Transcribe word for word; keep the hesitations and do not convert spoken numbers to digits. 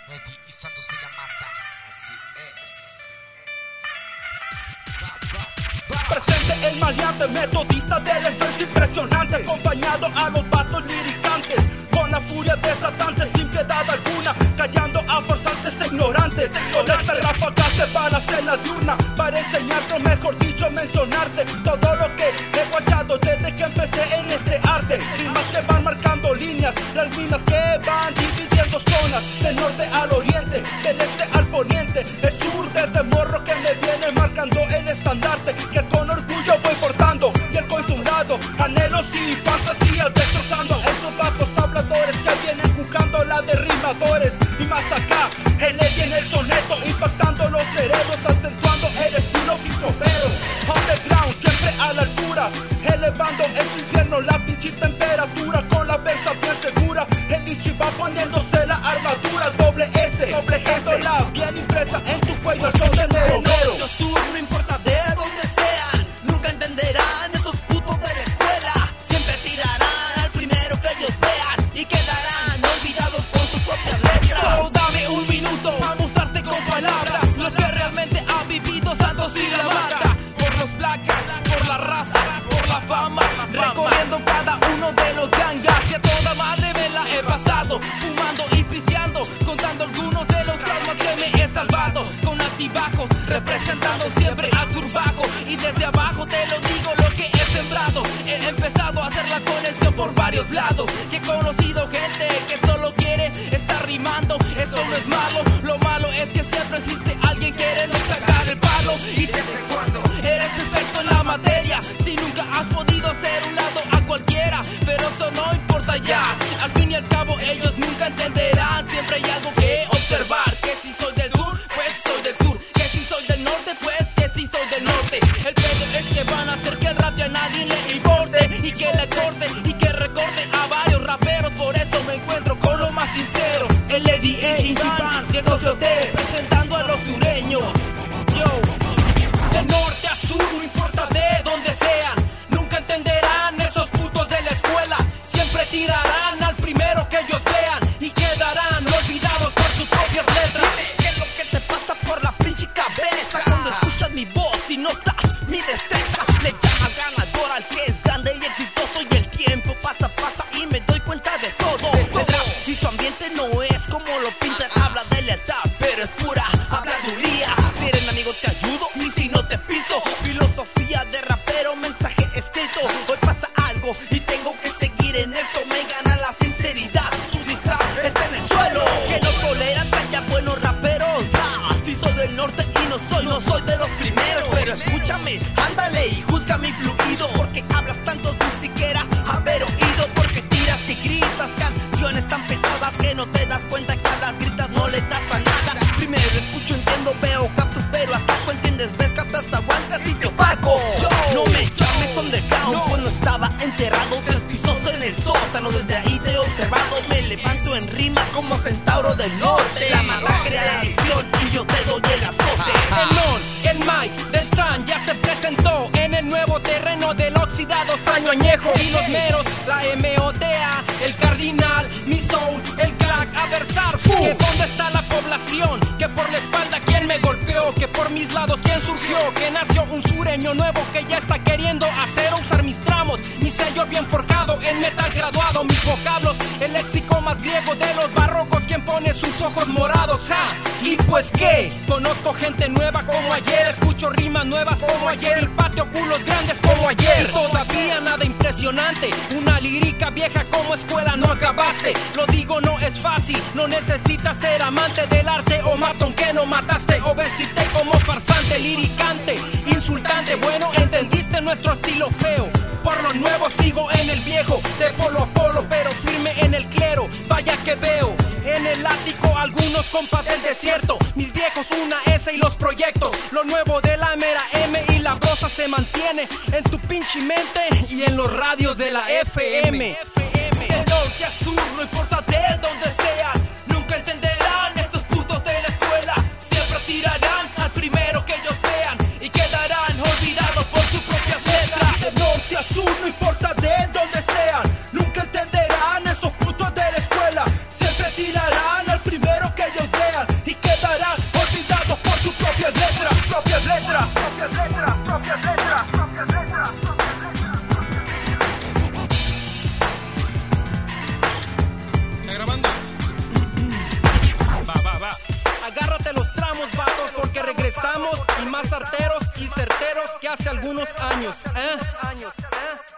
Eddie y Santos se la mata. Así es. Presente el maleante, metodista de la esencia impresionante, acompañado a los vatos liricantes, con la furia desatante, sin piedad alguna, callando a farsantes e ignorantes. Con esta ráfaga de balas en la diurna, para enseñarte, o mejor dicho, mencionarte todo lo que he guachado desde que empecé en este arte. Rimas que van marcando líneas, las minas que van dividiendo zonas, del norte al oriente, del este al poniente, el sur desde morro que me viene marcando el estandarte, que con orgullo voy portando, y el consumado, anhelos y fantasías destrozando esos vatos habladores que vienen jugando la de rimadores. Y más acá, el Eddie en el soneto, impactando los cerebros, acentuando el estilo hip hopero. Underground, siempre a la altura, elevando en su infierno la pinche temperatura, con la versa bien segura, el Ichi va poniéndose la armadura, doble S, doble la bien impresa en tu cuello, al son de mero mero. Norte o sur, no importa de dónde sean, nunca entenderán esos putos de la escuela. Siempre tirarán al primero que ellos vean y quedarán olvidados por sus propias letras. Solo dame un minuto a mostrarte con palabras lo que realmente ha vivido Santos y la mata. Por los placas, por la raza, por la fama, recorriendo cada uno de los gangas. Y a toda madre me la he pasado, fumando y pisteando, contando algunos de los traumas que me he salvado. Con altibajos, representando siempre al surbajo. Y desde abajo te lo digo lo que he sembrado. He empezado a hacer la conexión por varios lados. Que he conocido gente que solo quiere estar rimando. Eso no es malo, lo malo es que siempre existe alguien queriendo sacar el palo. Y desde cuando eres experto en la materia, si nunca has podido hacer un lado a cualquiera, pero eso no importa ya. Al fin y al cabo ellos nunca entenderán. Siempre hay algo que observar. Que si soy del sur, pues soy del sur. Que si soy del norte, pues que si soy del norte. El pedo es que van a hacer que el rap ya a nadie le importe, y que le corte y que recorte a varios raperos. Por eso me encuentro con los más sinceros, el Eddie y Chinchipán y el Sociote, presentando a los sureños. Yo, De norte a sur, no importa de dónde sean, nunca entenderán esos putos de la escuela. Siempre tirarán al primero que ellos vean y quedarán olvidados por sus propias letras. Dime qué es lo que te pasa por la pinche cabeza cuando escuchas mi voz y notas mi destreza. Le llamas ganador al que es grande y exitoso, y el tiempo pasa, pasa y me doy cuenta de todo. El rap, si su ambiente no es como lo pintan, habla de lealtad, pero es pura habladuría. Si eres mi amigo te ayudo, y si no te piso. Filosofía de rapero, mensaje escrito. Hoy pasa algo y tengo que seguir en esto. Me gana la sinceridad, tu disfraz está en el suelo. Que no toleran que haya buenos raperos. Ah, si soy del norte y no soy, no soy de los primeros. Pero escúchame, ándale y juzga mi fluido. Porque hablas tanto sin siquiera haber oído. Porque tiras y gritas canciones tan pesadas que no te das cuenta que hablas, gritas, no le das a nada. Primero escucho, entiendo, veo, captas, pero ataco. Entiendes, ves, captas, aguantas y te opaco. Yo, no me llames underground, no. Cuando estaba enterrado tres pisos en el sótano, desde ahí te he observado. Me levanto en rimas como centauro del norte. La masacre a la adicción y yo te doy el azote. El Non, el Mike del San ya se presentó en el nuevo terreno del oxidado saño añejo. Y los meros, la M O T A, el Cardinal, mi soul, el Clack, a versar. Que dónde está la población, que por la espalda quien me golpeó, que por mis lados quien surgió, que nació un sureño nuevo que ya está queriendo hacer o usar mis tramos, mi sello bien forjado en metal graduado, mis vocablos, el léxico más griego de los barrocos, quien pone sus ojos morados, ¿ah? Y pues qué, conozco gente nueva como ayer, escucho rimas nuevas como ayer, el patio culos grandes como ayer, y todavía nada impresionante, una lírica vieja como escuela no acabaste, lo digo no es fácil, no necesitas ser amante del arte o matón que no mataste, o vestirte como farsante, liricante, insultante, bueno entendiste nuestro estilo feo, por lo nuevo sigo en el viejo, de polo a polo pero firme en el clero, vaya que veo en el ático algunos compas del desierto, mis viejos una S y los proyectos, lo nuevo de la mera M y la brosa se mantiene en tu pinche mente y en los radios de la F M. de norte a sur, no importa de dónde sean, nunca entenderán estos putos de la escuela. Siempre tirarán al primero que ellos vean y quedarán olvidados por sus propias letras. De norte a sur, no importa de dónde sean, nunca entenderán esos putos de la escuela. Siempre tirarán al primero que ellos vean. propias letras, propias letras, propias letras. ¿Está grabando? Va, va, va. Agárrate los tramos, vatos, porque regresamos y más arteros y certeros que hace algunos años, ¿eh? años, ¿eh?